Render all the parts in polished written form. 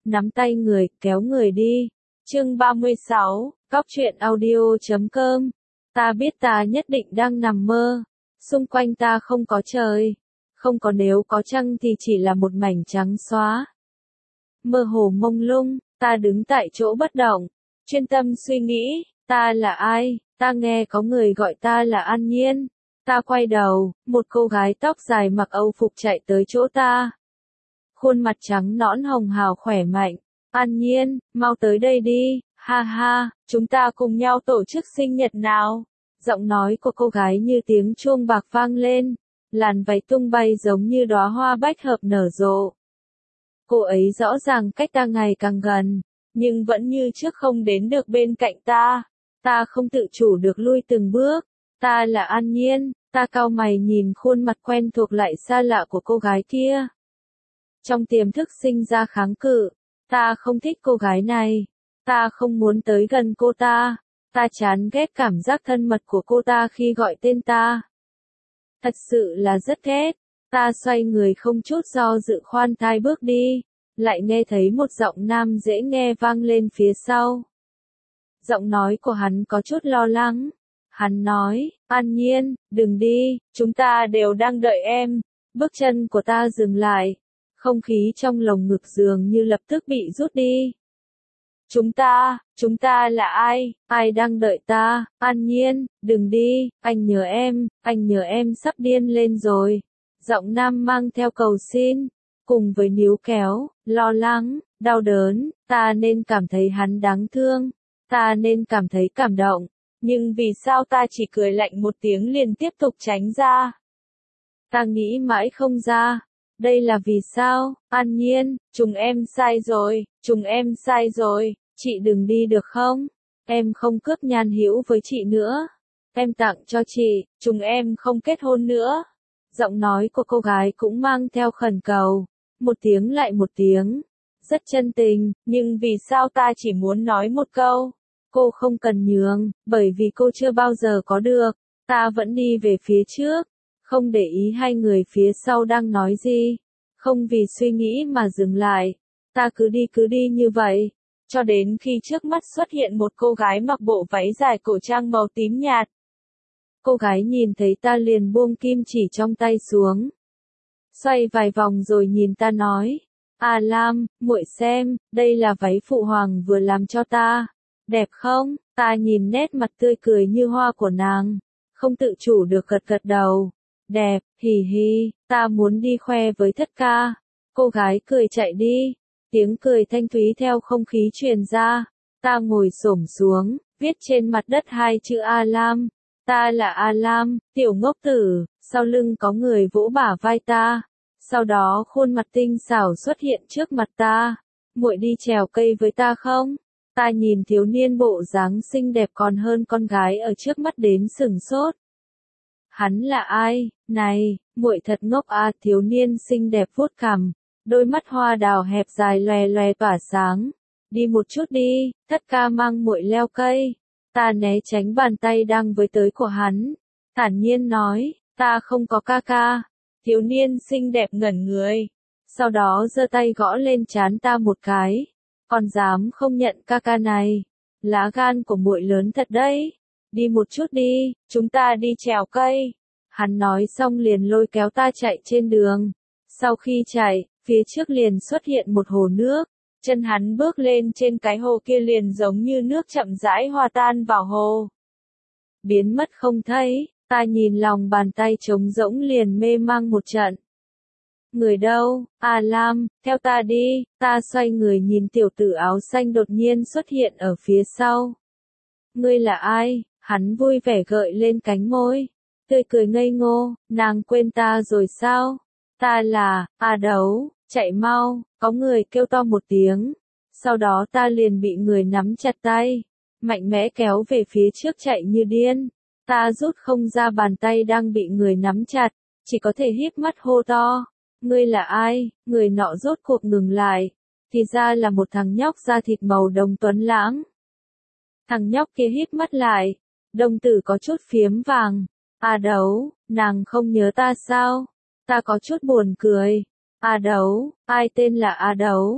nắm tay người, kéo người đi. Chương 36, Cóc truyện audio.com. Ta biết ta nhất định đang nằm mơ. Xung quanh ta không có trời, không có nếu có trăng thì chỉ là một mảnh trắng xóa. Mơ hồ mông lung, ta đứng tại chỗ bất động, chuyên tâm suy nghĩ, ta là ai? Ta nghe có người gọi ta là An Nhiên. Ta quay đầu, một cô gái tóc dài mặc âu phục chạy tới chỗ ta. Khuôn mặt trắng nõn hồng hào khỏe mạnh. An Nhiên, mau tới đây đi, ha ha, chúng ta cùng nhau tổ chức sinh nhật nào. Giọng nói của cô gái như tiếng chuông bạc vang lên, làn váy tung bay giống như đóa hoa bách hợp nở rộ. Cô ấy rõ ràng cách ta ngày càng gần, nhưng vẫn như trước không đến được bên cạnh ta. Ta không tự chủ được lui từng bước. Ta là An Nhiên. Ta cau mày nhìn khuôn mặt quen thuộc lại xa lạ của cô gái kia. Trong tiềm thức sinh ra kháng cự. Ta không thích cô gái này. Ta không muốn tới gần cô ta. Ta chán ghét cảm giác thân mật của cô ta khi gọi tên ta. Thật sự là rất ghét. Ta xoay người không chút do dự khoan thai bước đi. Lại nghe thấy một giọng nam dễ nghe vang lên phía sau. Giọng nói của hắn có chút lo lắng. Hắn nói, An Nhiên, đừng đi, chúng ta đều đang đợi em. Bước chân của ta dừng lại. Không khí trong lồng ngực dường như lập tức bị rút đi. Chúng ta là ai? Ai đang đợi ta? An Nhiên, đừng đi, anh nhớ em sắp điên lên rồi. Giọng nam mang theo cầu xin, cùng với níu kéo, lo lắng, đau đớn, ta nên cảm thấy hắn đáng thương. Ta nên cảm thấy cảm động. Nhưng vì sao ta chỉ cười lạnh một tiếng liền tiếp tục tránh ra? Ta nghĩ mãi không ra. Đây là vì sao? An Nhiên, chúng em sai rồi. Chị đừng đi được không? Em không cướp Nhan Hữu với chị nữa. Em tặng cho chị, chúng em không kết hôn nữa. Giọng nói của cô gái cũng mang theo khẩn cầu. Một tiếng lại một tiếng. Rất chân tình, nhưng vì sao ta chỉ muốn nói một câu? Cô không cần nhường, bởi vì cô chưa bao giờ có được. Ta vẫn đi về phía trước, không để ý hai người phía sau đang nói gì. Không vì suy nghĩ mà dừng lại. Ta cứ đi như vậy. Cho đến khi trước mắt xuất hiện một cô gái mặc bộ váy dài cổ trang màu tím nhạt. Cô gái nhìn thấy ta liền buông kim chỉ trong tay xuống. Xoay vài vòng rồi nhìn ta nói. À Lam, muội xem, đây là váy phụ hoàng vừa làm cho ta. Đẹp không? Ta nhìn nét mặt tươi cười như hoa của nàng. Không tự chủ được gật đầu. Đẹp, hì hì, ta muốn đi khoe với thất ca. Cô gái cười chạy đi. Tiếng cười thanh thúy theo không khí truyền ra. Ta ngồi xổm xuống, viết trên mặt đất hai chữ A Lam. Ta là A Lam, tiểu ngốc tử. Sau lưng có người vỗ bả vai ta. Sau đó khuôn mặt tinh xảo xuất hiện trước mặt ta. Muội đi trèo cây với ta không? Ta nhìn thiếu niên bộ dáng xinh đẹp còn hơn con gái ở trước mắt đến sửng sốt. Hắn là ai? Này, muội thật ngốc à, thiếu niên xinh đẹp vuốt cằm, đôi mắt hoa đào hẹp dài lòe lòe tỏa sáng. Đi một chút đi, thất ca mang muội leo cây. Ta né tránh bàn tay đang với tới của hắn. Thản nhiên nói, ta không có ca ca. Thiếu niên xinh đẹp ngẩn người. Sau đó giơ tay gõ lên trán ta một cái. Còn dám không nhận ca ca này. Lá gan của muội lớn thật đấy. Đi một chút đi, chúng ta đi trèo cây. Hắn nói xong liền lôi kéo ta chạy trên đường. Sau khi chạy, phía trước liền xuất hiện một hồ nước. Chân hắn bước lên trên cái hồ kia liền giống như nước chậm rãi hòa tan vào hồ. Biến mất không thấy, ta nhìn lòng bàn tay trống rỗng liền mê mang một trận. Người đâu? À Lam, theo ta đi. Ta xoay người nhìn tiểu tử áo xanh đột nhiên xuất hiện ở phía sau. Ngươi là ai? Hắn vui vẻ gợi lên cánh môi. Tươi cười ngây ngô, nàng quên ta rồi sao? Ta là, Đấu, chạy mau, có người kêu to một tiếng. Sau đó ta liền bị người nắm chặt tay, mạnh mẽ kéo về phía trước chạy như điên. Ta rút không ra bàn tay đang bị người nắm chặt, chỉ có thể híp mắt hô to. Ngươi là ai? Người nọ rốt cuộc ngừng lại. Thì ra là một thằng nhóc da thịt màu đồng tuấn lãng. Thằng nhóc kia híp mắt lại, đồng tử có chút phiếm vàng. Đấu, nàng không nhớ ta sao? Ta có chút buồn cười. Đấu, ai tên là Đấu?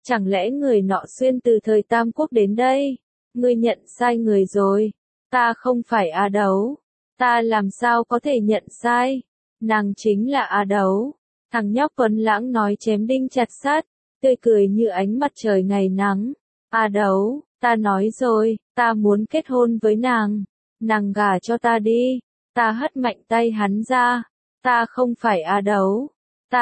Chẳng lẽ người nọ xuyên từ thời Tam Quốc đến đây? Ngươi nhận sai người rồi. Ta không phải A Đấu. Ta làm sao có thể nhận sai? Nàng chính là A Đấu. Thằng nhóc Tuấn Lãng nói chém đinh chặt sắt, tươi cười như ánh mặt trời ngày nắng. A Đấu, ta nói rồi, ta muốn kết hôn với nàng. Nàng gả cho ta đi. Ta hất mạnh tay hắn ra. Ta không phải A Đấu.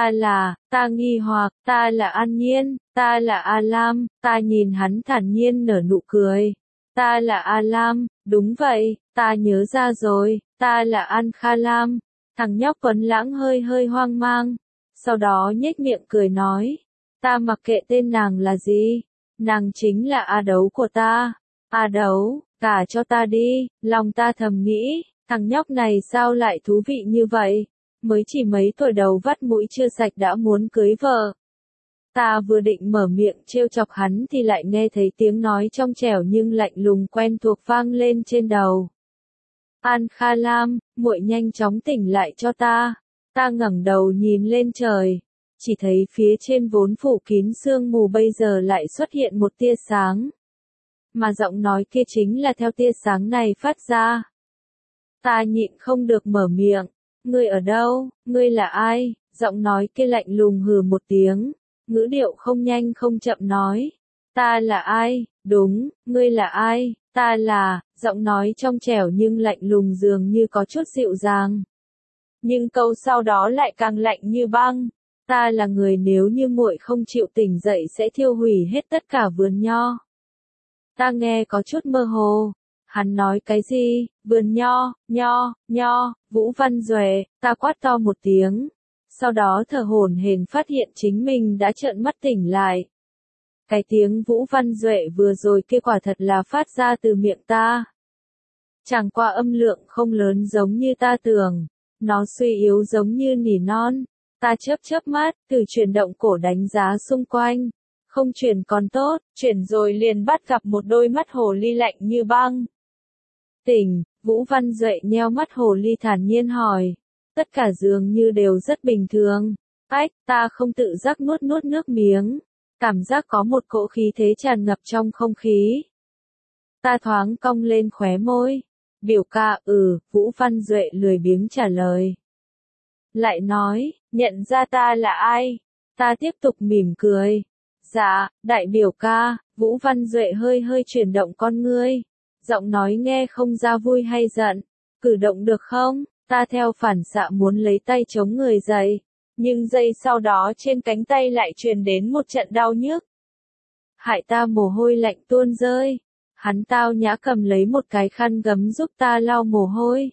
Ta nghi hoặc, ta là An Nhiên, ta là A Lam. Ta nhìn hắn thản nhiên nở nụ cười. Ta là A Lam, đúng vậy, ta nhớ ra rồi, ta là An Kha Lam. Thằng nhóc Tuấn Lãng hơi hơi hoang mang. Sau đó nhếch miệng cười nói. Ta mặc kệ tên nàng là gì. Nàng chính là A Đấu của ta. A Đấu, gả cho ta đi. Lòng ta thầm nghĩ, thằng nhóc này sao lại thú vị như vậy. Mới chỉ mấy tuổi đầu vắt mũi chưa sạch đã muốn cưới vợ. Ta vừa định mở miệng trêu chọc hắn thì lại nghe thấy tiếng nói trong trẻo nhưng lạnh lùng quen thuộc vang lên trên đầu. An Kha Lam, muội nhanh chóng tỉnh lại cho ta. Ta ngẩng đầu nhìn lên trời, chỉ thấy phía trên vốn phủ kín sương mù bây giờ lại xuất hiện một tia sáng. Mà giọng nói kia chính là theo tia sáng này phát ra. Ta nhịn không được mở miệng. Ngươi ở đâu? Ngươi là ai? Giọng nói kia lạnh lùng hừ một tiếng. Ngữ điệu không nhanh không chậm nói. Ta là ai? Đúng, ngươi là ai? Ta là, giọng nói trong trẻo nhưng lạnh lùng dường như có chút dịu dàng. Nhưng câu sau đó lại càng lạnh như băng. Ta là người nếu như muội không chịu tỉnh dậy sẽ thiêu hủy hết tất cả vườn nho. Ta nghe có chút mơ hồ. Hắn nói cái gì? Vườn nho, Vũ Văn Duệ, ta quát to một tiếng. Sau đó thở hổn hển phát hiện chính mình đã trợn mắt tỉnh lại. Cái tiếng Vũ Văn Duệ vừa rồi kia quả thật là phát ra từ miệng ta. Chẳng qua âm lượng không lớn giống như ta tưởng. Nó suy yếu giống như nỉ non. Ta chớp mắt, từ chuyển động cổ đánh giá xung quanh. Không chuyển còn tốt, chuyển rồi liền bắt gặp một đôi mắt hồ ly lạnh như băng. Tỉnh, Vũ Văn Duệ nheo mắt hồ ly thản nhiên hỏi. Tất cả dường như đều rất bình thường. Ách, ta không tự giác nuốt nước miếng. Cảm giác có một cỗ khí thế tràn ngập trong không khí. Ta thoáng cong lên khóe môi. Biểu ca, Vũ Văn Duệ lười biếng trả lời. Lại nói, nhận ra ta là ai? Ta tiếp tục mỉm cười. Dạ, đại biểu ca. Vũ Văn Duệ hơi hơi chuyển động con ngươi. Giọng nói nghe không ra vui hay giận. Cử động được không? Ta theo phản xạ muốn lấy tay chống người dậy. Nhưng giây sau đó trên cánh tay lại truyền đến một trận đau nhức. Hại ta mồ hôi lạnh tuôn rơi. Hắn tao nhã cầm lấy một cái khăn gấm giúp ta lau mồ hôi.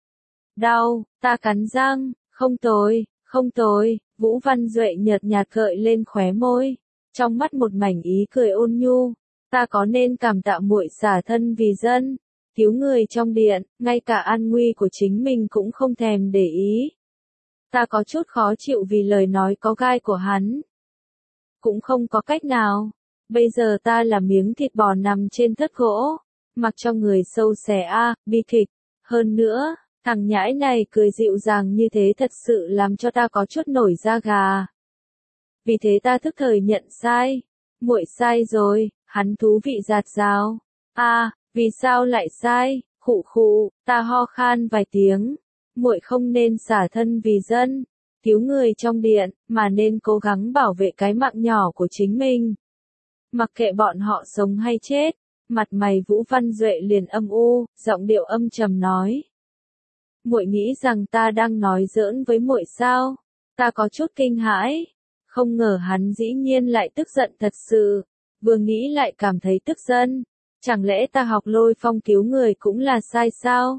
Đau, ta cắn răng, không tồi, Vũ Văn Duệ nhợt nhạt gợi lên khóe môi. Trong mắt một mảnh ý cười ôn nhu. Ta có nên cảm tạ muội xả thân vì dân, cứu người trong điện, ngay cả an nguy của chính mình cũng không thèm để ý. Ta có chút khó chịu vì lời nói có gai của hắn. Cũng không có cách nào. Bây giờ ta là miếng thịt bò nằm trên thớt gỗ, mặc cho người sâu xẻ bi kịch. Hơn nữa, thằng nhãi này cười dịu dàng như thế thật sự làm cho ta có chút nổi da gà. Vì thế ta tức thời nhận sai. Muội sai rồi, hắn thú vị dạt dào. Vì sao lại sai? Khụ, ta ho khan vài tiếng. Muội không nên xả thân vì dân, cứu người trong điện, mà nên cố gắng bảo vệ cái mạng nhỏ của chính mình. Mặc kệ bọn họ sống hay chết, mặt mày Vũ Văn Duệ liền âm u, giọng điệu âm trầm nói. Muội nghĩ rằng ta đang nói giỡn với muội sao? Ta có chút kinh hãi. Không ngờ hắn dĩ nhiên lại tức giận thật sự. Vừa nghĩ lại cảm thấy tức giận. Chẳng lẽ ta học Lôi Phong cứu người cũng là sai sao?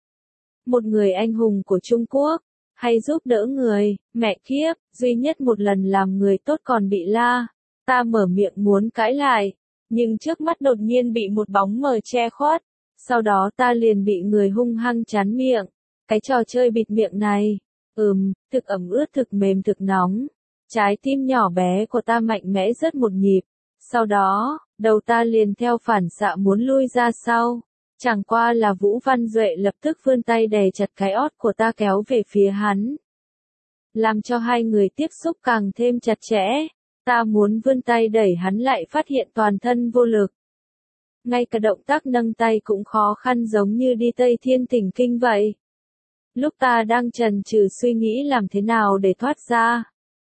Một người anh hùng của Trung Quốc, hay giúp đỡ người, mẹ kiếp, duy nhất một lần làm người tốt còn bị la. Ta mở miệng muốn cãi lại, nhưng trước mắt đột nhiên bị một bóng mờ che khuất. Sau đó ta liền bị người hung hăng chắn miệng. Cái trò chơi bịt miệng này, thực ẩm ướt thực mềm thực nóng. Trái tim nhỏ bé của ta mạnh mẽ rớt một nhịp. Sau đó, đầu ta liền theo phản xạ muốn lui ra sau. Chẳng qua là Vũ Văn Duệ lập tức vươn tay đè chặt cái ót của ta kéo về phía hắn. Làm cho hai người tiếp xúc càng thêm chặt chẽ. Ta muốn vươn tay đẩy hắn lại phát hiện toàn thân vô lực. Ngay cả động tác nâng tay cũng khó khăn giống như đi Tây Thiên Thỉnh Kinh vậy. Lúc ta đang chần chừ suy nghĩ làm thế nào để thoát ra,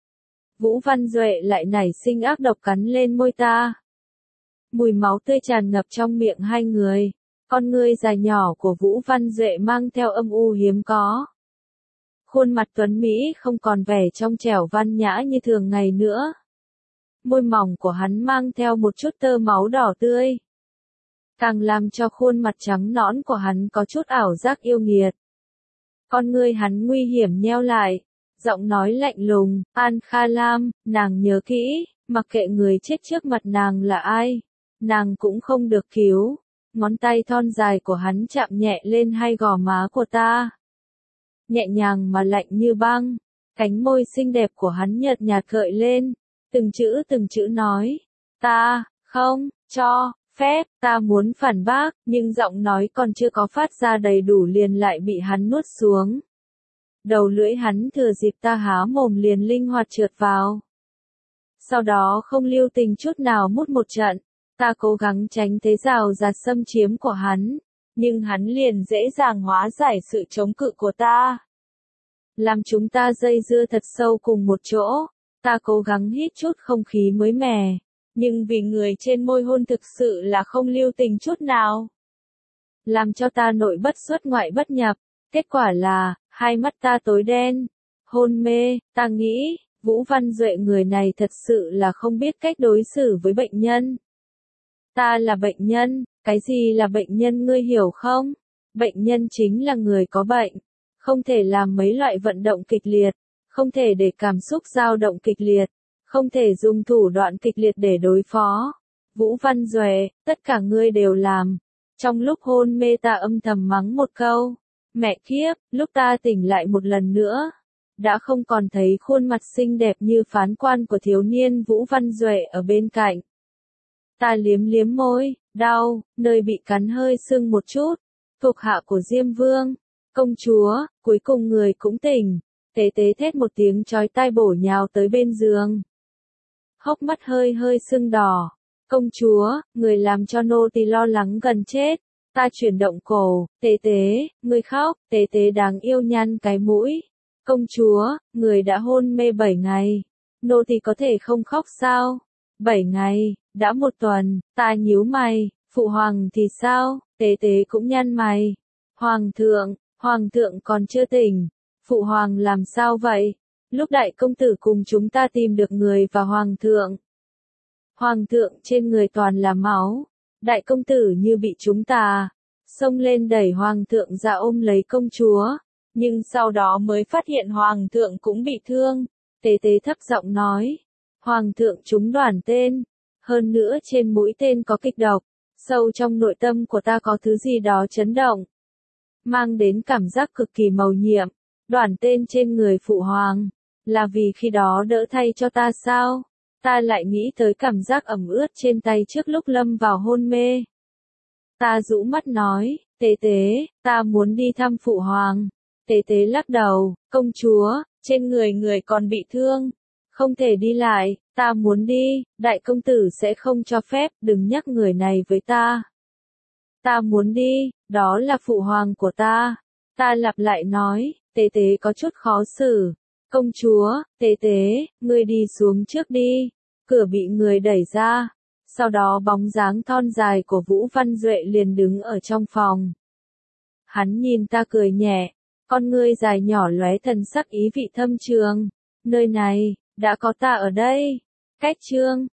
Vũ Văn Duệ lại nảy sinh ác độc cắn lên môi ta. Mùi máu tươi tràn ngập trong miệng hai người. Con ngươi dài nhỏ của Vũ Văn Duệ mang theo âm u hiếm có. Khuôn mặt tuấn Mỹ không còn vẻ trong trẻo văn nhã như thường ngày nữa. Môi mỏng của hắn mang theo một chút tơ máu đỏ tươi, càng làm cho khuôn mặt trắng nõn của hắn có chút ảo giác yêu nghiệt. Con ngươi hắn nguy hiểm nheo lại, giọng nói lạnh lùng, An Kha Lam, nàng nhớ kỹ, mặc kệ người chết trước mặt nàng là ai, nàng cũng không được cứu. Ngón tay thon dài của hắn chạm nhẹ lên hai gò má của ta. Nhẹ nhàng mà lạnh như băng, cánh môi xinh đẹp của hắn nhợt nhạt gợi lên, từng chữ nói, ta, không, cho, phép, ta muốn phản bác, nhưng giọng nói còn chưa có phát ra đầy đủ liền lại bị hắn nuốt xuống. Đầu lưỡi hắn thừa dịp ta há mồm liền linh hoạt trượt vào. Sau đó không lưu tình chút nào mút một trận, ta cố gắng tránh thế rào rạt xâm chiếm của hắn, nhưng hắn liền dễ dàng hóa giải sự chống cự của ta. Làm chúng ta dây dưa thật sâu cùng một chỗ, ta cố gắng hít chút không khí mới mẻ, nhưng vì người trên môi hôn thực sự là không lưu tình chút nào. Làm cho ta nội bất xuất ngoại bất nhập, kết quả là, hai mắt ta tối đen, hôn mê, ta nghĩ, Vũ Văn Duệ người này thật sự là không biết cách đối xử với bệnh nhân. Ta là bệnh nhân, cái gì là bệnh nhân ngươi hiểu không? Bệnh nhân chính là người có bệnh, không thể làm mấy loại vận động kịch liệt, không thể để cảm xúc dao động kịch liệt, không thể dùng thủ đoạn kịch liệt để đối phó. Vũ Văn Duệ, tất cả ngươi đều làm. Trong lúc hôn mê ta âm thầm mắng một câu. Mẹ kiếp, lúc ta tỉnh lại một lần nữa, đã không còn thấy khuôn mặt xinh đẹp như phán quan của thiếu niên Vũ Văn Duệ ở bên cạnh. Ta liếm liếm môi, đau, nơi bị cắn hơi sưng một chút. Thuộc hạ của Diêm Vương, công chúa, cuối cùng người cũng tỉnh. Tế tế thét một tiếng chói tai bổ nhào tới bên giường. Hốc mắt hơi hơi sưng đỏ. Công chúa, người làm cho nô tỳ lo lắng gần chết. Ta chuyển động cổ, tế tế, người khóc, tế tế đáng yêu nhăn cái mũi. Công chúa, người đã hôn mê 7 ngày. Nô tỳ có thể không khóc sao? 7 ngày, đã 1 tuần, ta nhíu mày, phụ hoàng thì sao? Tế tế cũng nhăn mày. Hoàng thượng còn chưa tỉnh. Phụ hoàng làm sao vậy? Lúc đại công tử cùng chúng ta tìm được người và hoàng thượng. Hoàng thượng trên người toàn là máu. Đại công tử như bị chúng ta xông lên đẩy hoàng thượng ra ôm lấy công chúa, nhưng sau đó mới phát hiện hoàng thượng cũng bị thương. Tế tế thấp giọng nói, hoàng thượng trúng đoản tên, hơn nữa trên mũi tên có kịch độc, sâu trong nội tâm của ta có thứ gì đó chấn động, mang đến cảm giác cực kỳ mầu nhiệm. Đoản tên trên người phụ hoàng, là vì khi đó đỡ thay cho ta sao? Ta lại nghĩ tới cảm giác ẩm ướt trên tay trước lúc lâm vào hôn mê. Ta rũ mắt nói, tế tế, ta muốn đi thăm phụ hoàng. Tế tế lắc đầu, công chúa, trên người người còn bị thương, không thể đi lại, ta muốn đi, đại công tử sẽ không cho phép, đừng nhắc người này với ta. Ta muốn đi, đó là phụ hoàng của ta. Ta lặp lại nói, tế tế có chút khó xử. Công chúa, tế tế, ngươi đi xuống trước đi. Cửa bị người đẩy ra. Sau đó bóng dáng thon dài của Vũ Văn Duệ liền đứng ở trong phòng. Hắn nhìn ta cười nhẹ, con ngươi dài nhỏ lóe thần sắc ý vị thâm trường. Nơi này, đã có ta ở đây. Cách chương